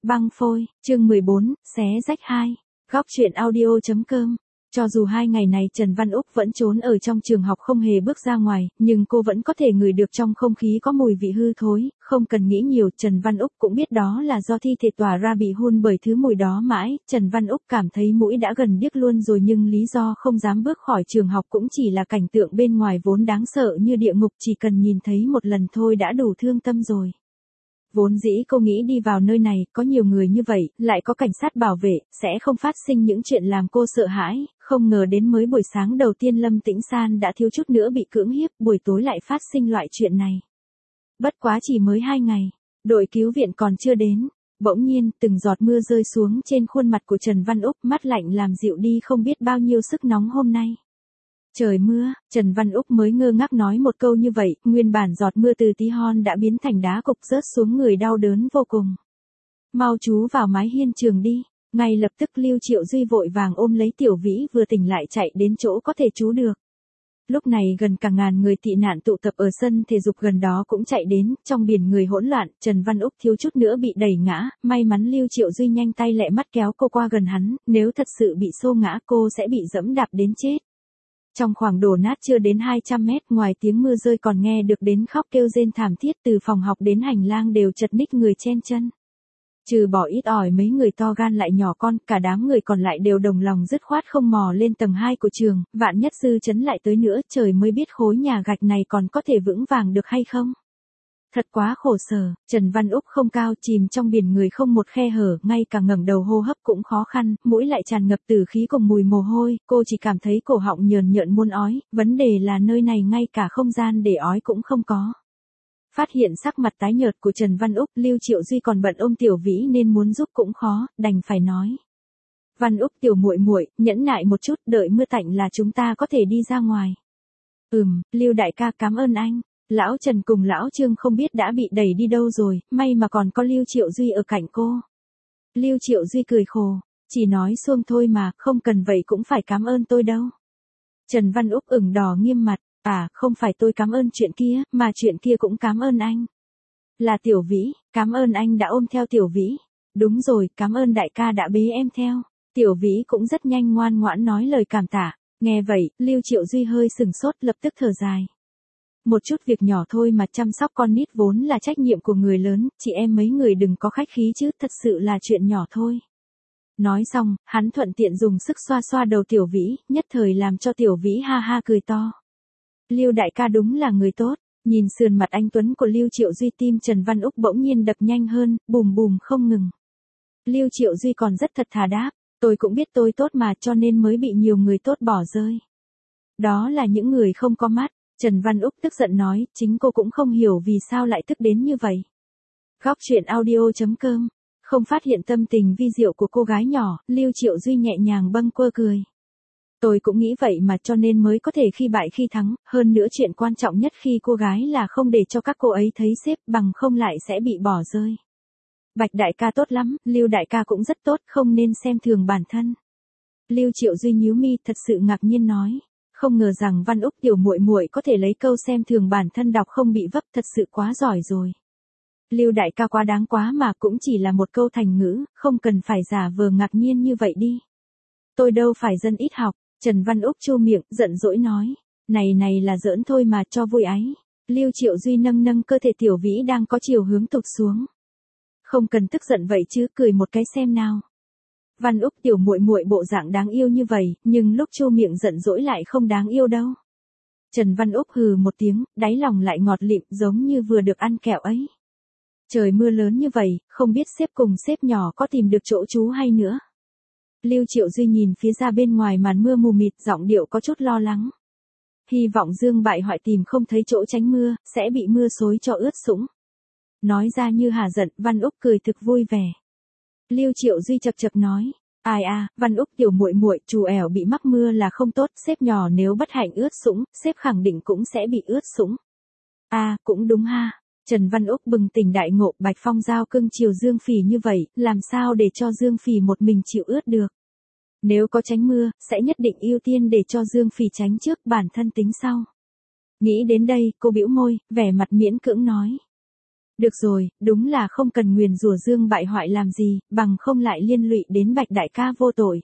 Băng phôi, chương 14, xé rách 2. Góc truyện audio.com. Cho dù 2 ngày này Trần Văn Úc vẫn trốn ở trong trường học không hề bước ra ngoài, nhưng cô vẫn có thể ngửi được trong không khí có mùi vị hư thối, không cần nghĩ nhiều, Trần Văn Úc cũng biết đó là do thi thể tỏa ra bị hun bởi thứ mùi đó mãi, Trần Văn Úc cảm thấy mũi đã gần điếc luôn rồi nhưng lý do không dám bước khỏi trường học cũng chỉ là cảnh tượng bên ngoài vốn đáng sợ như địa ngục, chỉ cần nhìn thấy một lần thôi đã đủ thương tâm rồi. Vốn dĩ cô nghĩ đi vào nơi này, có nhiều người như vậy, lại có cảnh sát bảo vệ, sẽ không phát sinh những chuyện làm cô sợ hãi, không ngờ đến mới buổi sáng đầu tiên Lâm Tĩnh San đã thiếu chút nữa bị cưỡng hiếp, buổi tối lại phát sinh loại chuyện này. Bất quá chỉ mới 2 ngày, đội cứu viện còn chưa đến, bỗng nhiên, từng giọt mưa rơi xuống trên khuôn mặt của Trần Văn Úc, mắt lạnh làm dịu đi không biết bao nhiêu sức nóng hôm nay. Trời mưa, Trần Văn Úc mới ngơ ngác nói một câu như vậy, nguyên bản giọt mưa từ tí hon đã biến thành đá cục rớt xuống người đau đớn vô cùng. Mau chú vào mái hiên trường đi, ngay lập tức Lưu Triệu Duy vội vàng ôm lấy Tiểu Vĩ vừa tỉnh lại chạy đến chỗ có thể trú được. Lúc này gần cả ngàn người tị nạn tụ tập ở sân thể dục gần đó cũng chạy đến, trong biển người hỗn loạn, Trần Văn Úc thiếu chút nữa bị đẩy ngã, may mắn Lưu Triệu Duy nhanh tay lẹ mắt kéo cô qua gần hắn, nếu thật sự bị xô ngã cô sẽ bị dẫm đạp đến chết. Trong khoảng đổ nát chưa đến 200 mét, ngoài tiếng mưa rơi còn nghe được đến khóc kêu rên thảm thiết, từ phòng học đến hành lang đều chật ních người chen chân. Trừ bỏ ít ỏi mấy người to gan lại nhỏ con, cả đám người còn lại đều đồng lòng dứt khoát không mò lên tầng 2 của trường, vạn nhất dư chấn lại tới nữa, trời mới biết khối nhà gạch này còn có thể vững vàng được hay không. Thật quá khổ sở, Trần Văn Úc không cao, chìm trong biển người không một khe hở, ngay cả ngẩng đầu hô hấp cũng khó khăn, mũi lại tràn ngập tử khí cùng mùi mồ hôi, cô chỉ cảm thấy cổ họng nhờn nhợn muốn ói, vấn đề là nơi này ngay cả không gian để ói cũng không có. Phát hiện sắc mặt tái nhợt của Trần Văn Úc, Lưu Triệu Duy còn bận ôm Tiểu Vĩ nên muốn giúp cũng khó, đành phải nói. Văn Úc tiểu muội muội, nhẫn nại một chút, đợi mưa tạnh là chúng ta có thể đi ra ngoài. Lưu đại ca cảm ơn anh. Lão Trần cùng lão Trương không biết đã bị đẩy đi đâu rồi, may mà còn có Lưu Triệu Duy ở cạnh cô. Lưu Triệu Duy cười khổ, chỉ nói xuông thôi mà, không cần vậy cũng phải cảm ơn tôi đâu. Trần Văn Úc ửng đỏ nghiêm mặt, không phải tôi cảm ơn chuyện kia, mà chuyện kia cũng cảm ơn anh. Là Tiểu Vĩ, cảm ơn anh đã ôm theo Tiểu Vĩ. Đúng rồi, cảm ơn đại ca đã bế em theo. Tiểu Vĩ cũng rất nhanh ngoan ngoãn nói lời cảm tạ. Nghe vậy, Lưu Triệu Duy hơi sừng sốt lập tức thở dài. Một chút việc nhỏ thôi mà chăm sóc con nít vốn là trách nhiệm của người lớn, chị em mấy người đừng có khách khí chứ, thật sự là chuyện nhỏ thôi. Nói xong, hắn thuận tiện dùng sức xoa xoa đầu Tiểu Vĩ, nhất thời làm cho Tiểu Vĩ ha ha cười to. Lưu đại ca đúng là người tốt, nhìn sườn mặt anh tuấn của Lưu Triệu Duy tim Trần Văn Úc bỗng nhiên đập nhanh hơn, bùm bùm không ngừng. Lưu Triệu Duy còn rất thật thà đáp, tôi cũng biết tôi tốt mà cho nên mới bị nhiều người tốt bỏ rơi. Đó là những người không có mắt. Trần Văn Úc tức giận nói, chính cô cũng không hiểu vì sao lại tức đến như vậy. Góc truyện audio.com. Không phát hiện tâm tình vi diệu của cô gái nhỏ, Lưu Triệu Duy nhẹ nhàng bâng quơ cười. Tôi cũng nghĩ vậy mà cho nên mới có thể khi bại khi thắng, hơn nữa chuyện quan trọng nhất khi cô gái là không để cho các cô ấy thấy xếp, bằng không lại sẽ bị bỏ rơi. Bạch đại ca tốt lắm, Lưu đại ca cũng rất tốt, không nên xem thường bản thân. Lưu Triệu Duy nhíu mi thật sự ngạc nhiên nói. Không ngờ rằng Văn Úc tiểu muội muội có thể lấy câu xem thường bản thân đọc không bị vấp, thật sự quá giỏi rồi. Lưu đại ca quá đáng quá mà, cũng chỉ là một câu thành ngữ, không cần phải giả vờ ngạc nhiên như vậy đi. Tôi đâu phải dân ít học, Trần Văn Úc chu miệng, giận dỗi nói. Này là giỡn thôi mà, cho vui ấy. Lưu Triệu Duy nâng cơ thể Tiểu Vĩ đang có chiều hướng tụt xuống. Không cần tức giận vậy chứ, cười một cái xem nào. Văn Úc tiểu muội muội bộ dạng đáng yêu như vậy, nhưng lúc chu miệng giận dỗi lại không đáng yêu đâu. Trần Văn Úc hừ một tiếng, đáy lòng lại ngọt lịm giống như vừa được ăn kẹo ấy. Trời mưa lớn như vậy, không biết sếp cùng sếp nhỏ có tìm được chỗ trú hay nữa. Lưu Triệu Duy nhìn phía ra bên ngoài màn mưa mù mịt, giọng điệu có chút lo lắng. Hy vọng Dương bại hoại tìm không thấy chỗ tránh mưa, sẽ bị mưa xối cho ướt sũng. Nói ra như hả giận, Văn Úc cười thực vui vẻ. Lưu Triệu Duy chập chập nói, ai Văn Úc tiểu muội muội, trù ẻo bị mắc mưa là không tốt, sếp nhỏ nếu bất hạnh ướt sũng, sếp khẳng định cũng sẽ bị ướt sũng. Cũng đúng ha. Trần Văn Úc bừng tỉnh đại ngộ, Bạch Phong giao cưng chiều Dương Phỉ như vậy, làm sao để cho Dương Phỉ một mình chịu ướt được. Nếu có tránh mưa, sẽ nhất định ưu tiên để cho Dương Phỉ tránh trước, bản thân tính sau. Nghĩ đến đây, cô bĩu môi, vẻ mặt miễn cưỡng nói. Được rồi, đúng là không cần nguyền rủa Dương bại hoại làm gì, bằng không lại liên lụy đến Bạch đại ca vô tội.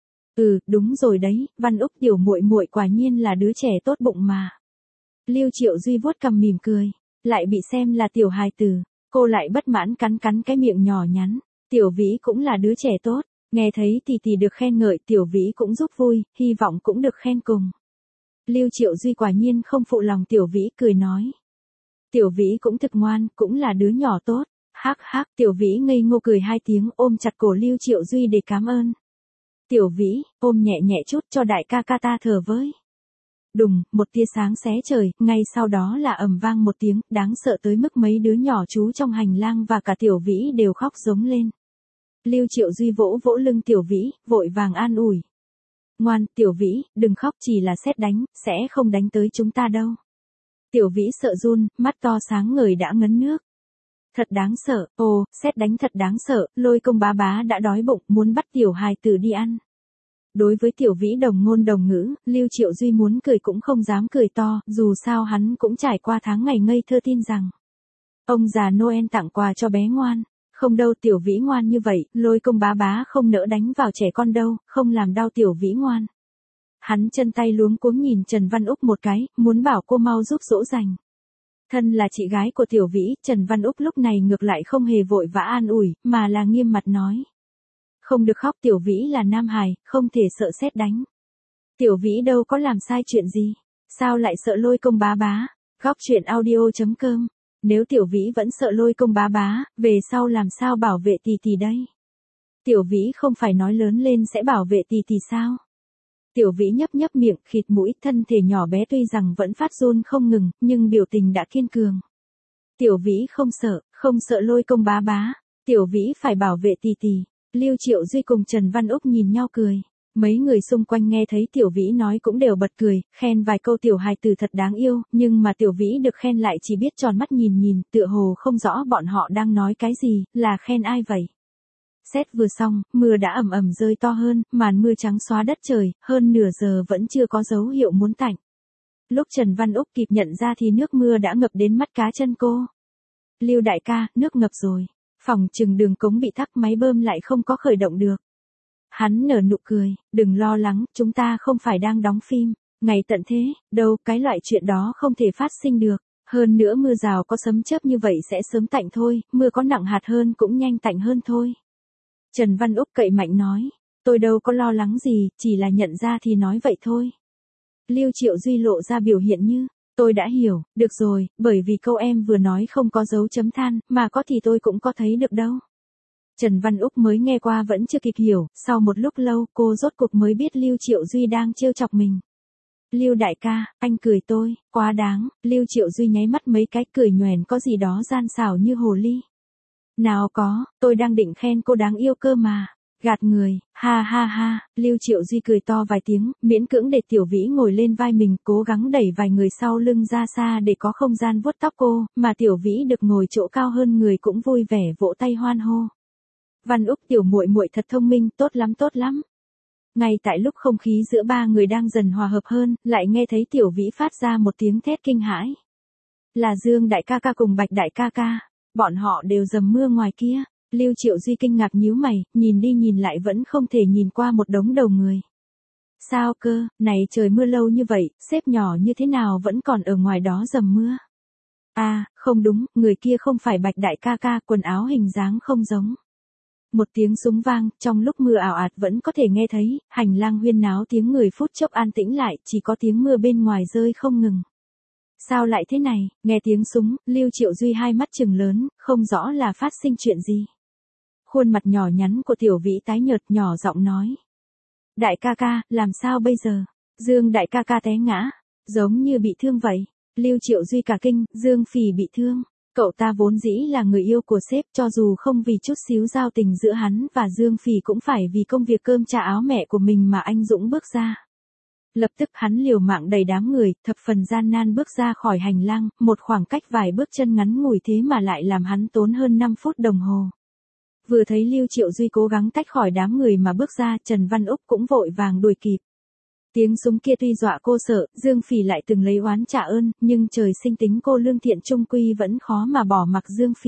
Đúng rồi đấy, Văn Úc tiểu muội muội quả nhiên là đứa trẻ tốt bụng mà. Lưu Triệu Duy vuốt cằm mỉm cười, lại bị xem là tiểu hài tử, cô lại bất mãn cắn cắn cái miệng nhỏ nhắn. Tiểu Vĩ cũng là đứa trẻ tốt, nghe thấy tỷ tỷ được khen ngợi, Tiểu Vĩ cũng giúp vui, hy vọng cũng được khen cùng. Lưu Triệu Duy quả nhiên không phụ lòng Tiểu Vĩ, cười nói. Tiểu Vĩ cũng thực ngoan, cũng là đứa nhỏ tốt. Hắc hắc, Tiểu Vĩ ngây ngô cười hai tiếng, ôm chặt cổ Lưu Triệu Duy để cảm ơn. Tiểu Vĩ, ôm nhẹ nhẹ chút cho đại ca ca ta thở với. Đùng, một tia sáng xé trời, ngay sau đó là ầm vang một tiếng, đáng sợ tới mức mấy đứa nhỏ trú trong hành lang và cả Tiểu Vĩ đều khóc giống lên. Lưu Triệu Duy vỗ vỗ lưng Tiểu Vĩ, vội vàng an ủi. Ngoan, Tiểu Vĩ, đừng khóc, chỉ là sét đánh, sẽ không đánh tới chúng ta đâu. Tiểu Vĩ sợ run, mắt to sáng ngời đã ngấn nước. Thật đáng sợ, sét đánh thật đáng sợ, Lôi Công bá bá đã đói bụng, muốn bắt tiểu hài tử đi ăn. Đối với Tiểu Vĩ đồng ngôn đồng ngữ, Lưu Triệu Duy muốn cười cũng không dám cười to, dù sao hắn cũng trải qua tháng ngày ngây thơ tin rằng ông già Noel tặng quà cho bé ngoan. Không đâu, Tiểu Vĩ ngoan như vậy, Lôi Công bá bá không nỡ đánh vào trẻ con đâu, không làm đau Tiểu Vĩ ngoan. Hắn chân tay luống cuống nhìn Trần Văn Úc một cái, muốn bảo cô mau giúp dỗ dành. Thân là chị gái của Tiểu Vĩ, Trần Văn Úc lúc này ngược lại không hề vội vã an ủi, mà là nghiêm mặt nói. Không được khóc, Tiểu Vĩ là nam hài, không thể sợ sét đánh. Tiểu Vĩ đâu có làm sai chuyện gì, sao lại sợ Lôi Công bá bá. Góc truyện audio.com. Nếu Tiểu Vĩ vẫn sợ Lôi Công bá bá, về sau làm sao bảo vệ tỷ tỷ đây? Tiểu Vĩ không phải nói lớn lên sẽ bảo vệ tỷ tỷ sao? Tiểu Vĩ nhấp nhấp miệng, khịt mũi, thân thể nhỏ bé tuy rằng vẫn phát run không ngừng, nhưng biểu tình đã kiên cường. Tiểu Vĩ không sợ Lôi Công bá bá. Tiểu Vĩ phải bảo vệ tỷ tỷ. Lưu Triệu Duy cùng Trần Văn Úc nhìn nhau cười. Mấy người xung quanh nghe thấy Tiểu Vĩ nói cũng đều bật cười, khen vài câu tiểu hài tử thật đáng yêu, nhưng mà Tiểu Vĩ được khen lại chỉ biết tròn mắt nhìn, tựa hồ không rõ bọn họ đang nói cái gì, là khen ai vậy. Sét vừa xong, mưa đã ầm ầm rơi to hơn, màn mưa trắng xóa đất trời, hơn nửa giờ vẫn chưa có dấu hiệu muốn tạnh. Lúc Trần Văn Úc kịp nhận ra thì nước mưa đã ngập đến mắt cá chân cô. Lưu đại ca, nước ngập rồi. Phòng chừng đường cống bị tắc, máy bơm lại không có khởi động được. Hắn nở nụ cười, đừng lo lắng, chúng ta không phải đang đóng phim, ngày tận thế, đâu, cái loại chuyện đó không thể phát sinh được. Hơn nữa mưa rào có sấm chớp như vậy sẽ sớm tạnh thôi, mưa có nặng hạt hơn cũng nhanh tạnh hơn thôi. Trần Văn Úc cậy mạnh nói, tôi đâu có lo lắng gì, chỉ là nhận ra thì nói vậy thôi. Lưu Triệu Duy lộ ra biểu hiện như, tôi đã hiểu, được rồi, bởi vì câu em vừa nói không có dấu chấm than, mà có thì tôi cũng có thấy được đâu. Trần Văn Úc mới nghe qua vẫn chưa kịp hiểu, sau một lúc lâu cô rốt cuộc mới biết Lưu Triệu Duy đang trêu chọc mình. Lưu đại ca, anh cười tôi, quá đáng. Lưu Triệu Duy nháy mắt mấy cái, cười nhoẻn có gì đó gian xảo như hồ ly. Nào có, tôi đang định khen cô đáng yêu cơ mà. Gạt người, ha ha ha. Lưu Triệu Duy cười to vài tiếng, miễn cưỡng để Tiểu Vĩ ngồi lên vai mình, cố gắng đẩy vài người sau lưng ra xa để có không gian vuốt tóc cô, mà Tiểu Vĩ được ngồi chỗ cao hơn người cũng vui vẻ vỗ tay hoan hô. Văn Úc tiểu muội muội thật thông minh, tốt lắm. Ngay tại lúc không khí giữa ba người đang dần hòa hợp hơn, lại nghe thấy Tiểu Vĩ phát ra một tiếng thét kinh hãi. Là Dương đại ca ca cùng Bạch đại ca ca, bọn họ đều dầm mưa ngoài kia. Lưu Triệu Duy kinh ngạc nhíu mày, nhìn đi nhìn lại vẫn không thể nhìn qua một đống đầu người. Sao cơ, này trời mưa lâu như vậy, xếp nhỏ như thế nào vẫn còn ở ngoài đó dầm mưa. À, không đúng, người kia không phải Bạch đại ca ca, quần áo hình dáng không giống. Một tiếng súng vang, trong lúc mưa ảo ạt vẫn có thể nghe thấy, hành lang huyên náo tiếng người phút chốc an tĩnh lại, chỉ có tiếng mưa bên ngoài rơi không ngừng. Sao lại thế này, nghe tiếng súng, Lưu Triệu Duy hai mắt trừng lớn, không rõ là phát sinh chuyện gì. Khuôn mặt nhỏ nhắn của Tiểu Vĩ tái nhợt, nhỏ giọng nói. Đại ca ca, làm sao bây giờ? Dương đại ca ca té ngã, giống như bị thương vậy. Lưu Triệu Duy cả kinh, Dương Phỉ bị thương. Cậu ta vốn dĩ là người yêu của sếp, cho dù không vì chút xíu giao tình giữa hắn và Dương Phỉ cũng phải vì công việc cơm cha áo mẹ của mình mà anh dũng bước ra. Lập tức hắn liều mạng đầy đám người, thập phần gian nan bước ra khỏi hành lang, một khoảng cách vài bước chân ngắn ngủi thế mà lại làm hắn tốn hơn 5 phút đồng hồ. Vừa thấy Lưu Triệu Duy cố gắng tách khỏi đám người mà bước ra, Trần Văn Úc cũng vội vàng đuổi kịp. Tiếng súng kia tuy dọa cô sợ, Dương Phỉ lại từng lấy oán trả ơn, nhưng trời sinh tính cô lương thiện trung quy vẫn khó mà bỏ mặc Dương Phỉ.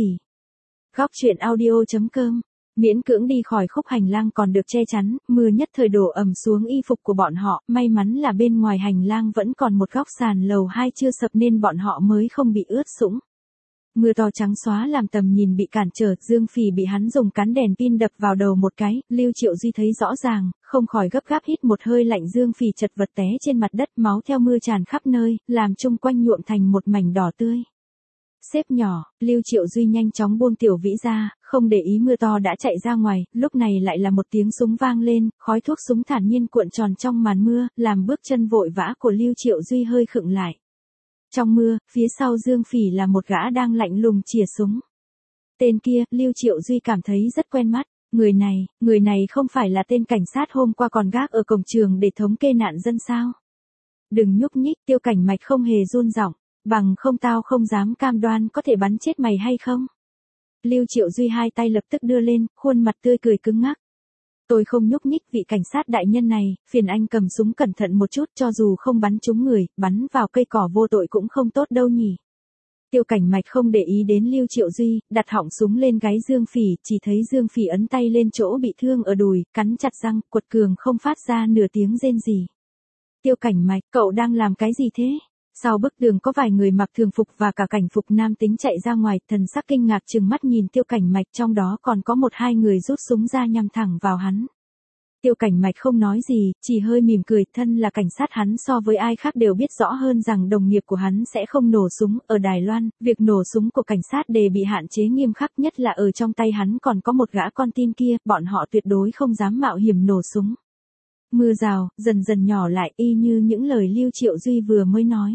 Góc truyện audio.com. Miễn cưỡng đi khỏi khúc hành lang còn được che chắn, mưa nhất thời đổ ầm xuống y phục của bọn họ, may mắn là bên ngoài hành lang vẫn còn một góc sàn lầu 2 chưa sập nên bọn họ mới không bị ướt sũng. Mưa to trắng xóa làm tầm nhìn bị cản trở, Dương Phỉ bị hắn dùng cán đèn pin đập vào đầu một cái, Lưu Triệu Duy thấy rõ ràng, không khỏi gấp gáp hít một hơi lạnh. Dương Phỉ chật vật té trên mặt đất, máu theo mưa tràn khắp nơi, làm chung quanh nhuộm thành một mảnh đỏ tươi. Xếp nhỏ, Lưu Triệu Duy nhanh chóng buông Tiểu Vĩ ra, không để ý mưa to đã chạy ra ngoài, lúc này lại là một tiếng súng vang lên, khói thuốc súng thản nhiên cuộn tròn trong màn mưa, làm bước chân vội vã của Lưu Triệu Duy hơi khựng lại. Trong mưa, phía sau Dương Phỉ là một gã đang lạnh lùng chĩa súng. Tên kia, Lưu Triệu Duy cảm thấy rất quen mắt, người này không phải là tên cảnh sát hôm qua còn gác ở cổng trường để thống kê nạn dân sao? Đừng nhúc nhích, Tiêu Cảnh Mạch không hề run giọng, bằng không tao không dám cam đoan có thể bắn chết mày hay không? Lưu Triệu Duy hai tay lập tức đưa lên, khuôn mặt tươi cười cứng ngắc. Tôi không nhúc nhích vị cảnh sát đại nhân này, phiền anh cầm súng cẩn thận một chút, cho dù không bắn trúng người, bắn vào cây cỏ vô tội cũng không tốt đâu nhỉ. Tiêu Cảnh Mạch không để ý đến Lưu Triệu Duy, đặt họng súng lên gáy Dương Phỉ, chỉ thấy Dương Phỉ ấn tay lên chỗ bị thương ở đùi, cắn chặt răng, quật cường không phát ra nửa tiếng rên gì. Tiêu Cảnh Mạch, cậu đang làm cái gì thế? Sau bức tường có vài người mặc thường phục và cả cảnh phục nam tính chạy ra ngoài, thần sắc kinh ngạc trừng mắt nhìn Tiêu Cảnh Mạch, trong đó còn có một hai người rút súng ra nhắm thẳng vào hắn. Tiêu Cảnh Mạch không nói gì, chỉ hơi mỉm cười, thân là cảnh sát hắn so với ai khác đều biết rõ hơn rằng đồng nghiệp của hắn sẽ không nổ súng. Ở Đài Loan, việc nổ súng của cảnh sát đều bị hạn chế nghiêm khắc, nhất là ở trong tay hắn còn có một gã con tin kia, bọn họ tuyệt đối không dám mạo hiểm nổ súng. Mưa rào, dần dần nhỏ lại y như những lời Lưu Triệu Duy vừa mới nói.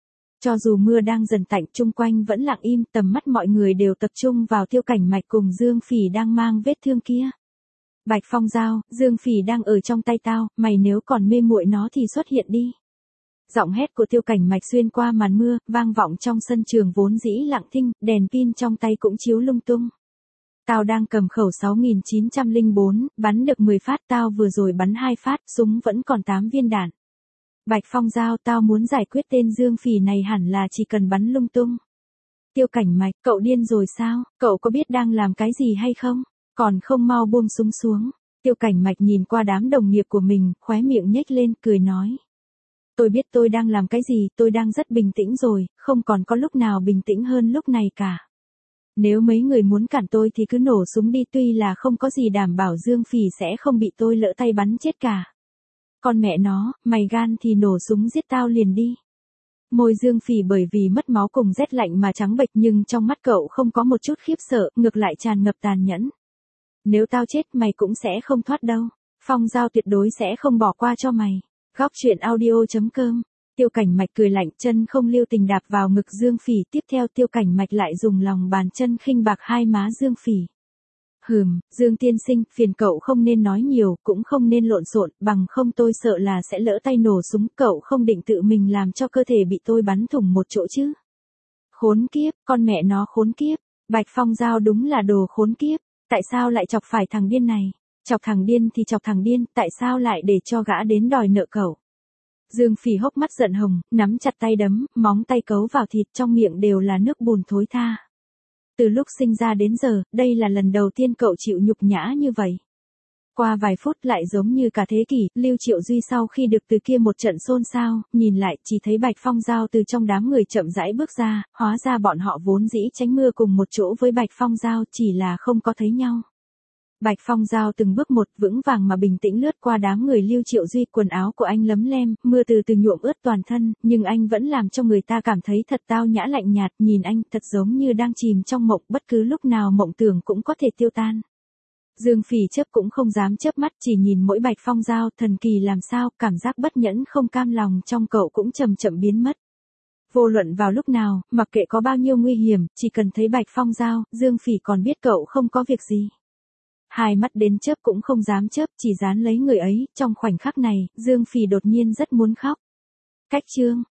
Cho dù mưa đang dần tạnh, chung quanh vẫn lặng im, tầm mắt mọi người đều tập trung vào Tiêu Cảnh Mạch cùng Dương Phỉ đang mang vết thương kia. Bạch Phong Dao, Dương Phỉ đang ở trong tay tao, mày nếu còn mê muội nó thì xuất hiện đi. Giọng hét của Tiêu Cảnh Mạch xuyên qua màn mưa, vang vọng trong sân trường vốn dĩ lặng thinh, đèn pin trong tay cũng chiếu lung tung. Tao đang cầm khẩu 6904, bắn được 10 phát, tao vừa rồi bắn 2 phát, súng vẫn còn 8 viên đạn. Bạch Phong Dao, tao muốn giải quyết tên Dương Phỉ này hẳn là chỉ cần bắn lung tung. Tiêu Cảnh Mạch, cậu điên rồi sao, cậu có biết đang làm cái gì hay không? Còn không mau buông súng xuống. Tiêu Cảnh Mạch nhìn qua đám đồng nghiệp của mình, khóe miệng nhếch lên, cười nói. Tôi biết tôi đang làm cái gì, tôi đang rất bình tĩnh rồi, không còn có lúc nào bình tĩnh hơn lúc này cả. Nếu mấy người muốn cản tôi thì cứ nổ súng đi, tuy là không có gì đảm bảo Dương Phỉ sẽ không bị tôi lỡ tay bắn chết cả. Con mẹ nó, mày gan thì nổ súng giết tao liền đi. Môi Dương Phỉ bởi vì mất máu cùng rét lạnh mà trắng bệch, nhưng trong mắt cậu không có một chút khiếp sợ, ngược lại tràn ngập tàn nhẫn. Nếu tao chết mày cũng sẽ không thoát đâu. Phong Dao tuyệt đối sẽ không bỏ qua cho mày. Góc truyện audio.com. Tiêu Cảnh Mạch cười lạnh, chân không lưu tình đạp vào ngực Dương Phỉ, tiếp theo Tiêu Cảnh Mạch lại dùng lòng bàn chân khinh bạc hai má Dương Phỉ. Dương tiên sinh, phiền cậu không nên nói nhiều, cũng không nên lộn xộn, bằng không tôi sợ là sẽ lỡ tay nổ súng, cậu không định tự mình làm cho cơ thể bị tôi bắn thủng một chỗ chứ. Khốn kiếp, con mẹ nó khốn kiếp. Bạch Phong Dao đúng là đồ khốn kiếp. Tại sao lại chọc phải thằng điên này? Chọc thằng điên thì chọc thằng điên, tại sao lại để cho gã đến đòi nợ cậu? Dương Phỉ hốc mắt giận hồng, nắm chặt tay đấm, móng tay cấu vào thịt, trong miệng đều là nước bùn thối tha. Từ lúc sinh ra đến giờ, đây là lần đầu tiên cậu chịu nhục nhã như vậy. Qua vài phút lại giống như cả thế kỷ, Lưu Triệu Duy sau khi được từ kia một trận xôn xao, nhìn lại chỉ thấy Bạch Phong Dao từ trong đám người chậm rãi bước ra, hóa ra bọn họ vốn dĩ tránh mưa cùng một chỗ với Bạch Phong Dao, chỉ là không có thấy nhau. Bạch Phong Dao từng bước một vững vàng mà bình tĩnh lướt qua đám người Lưu Triệu Duy, quần áo của anh lấm lem, mưa từ từ nhuộm ướt toàn thân, nhưng anh vẫn làm cho người ta cảm thấy thật tao nhã lạnh nhạt, nhìn anh thật giống như đang chìm trong mộng, bất cứ lúc nào mộng tưởng cũng có thể tiêu tan. Dương Phỉ chớp cũng không dám chớp mắt, chỉ nhìn mỗi Bạch Phong Dao, thần kỳ làm sao, cảm giác bất nhẫn không cam lòng trong cậu cũng chậm chậm biến mất. Vô luận vào lúc nào, mặc kệ có bao nhiêu nguy hiểm, chỉ cần thấy Bạch Phong Dao, Dương Phỉ còn biết cậu không có việc gì. Hai mắt đến chớp cũng không dám chớp, chỉ dán lấy người ấy, trong khoảnh khắc này, Dương Phỉ đột nhiên rất muốn khóc. Cách chương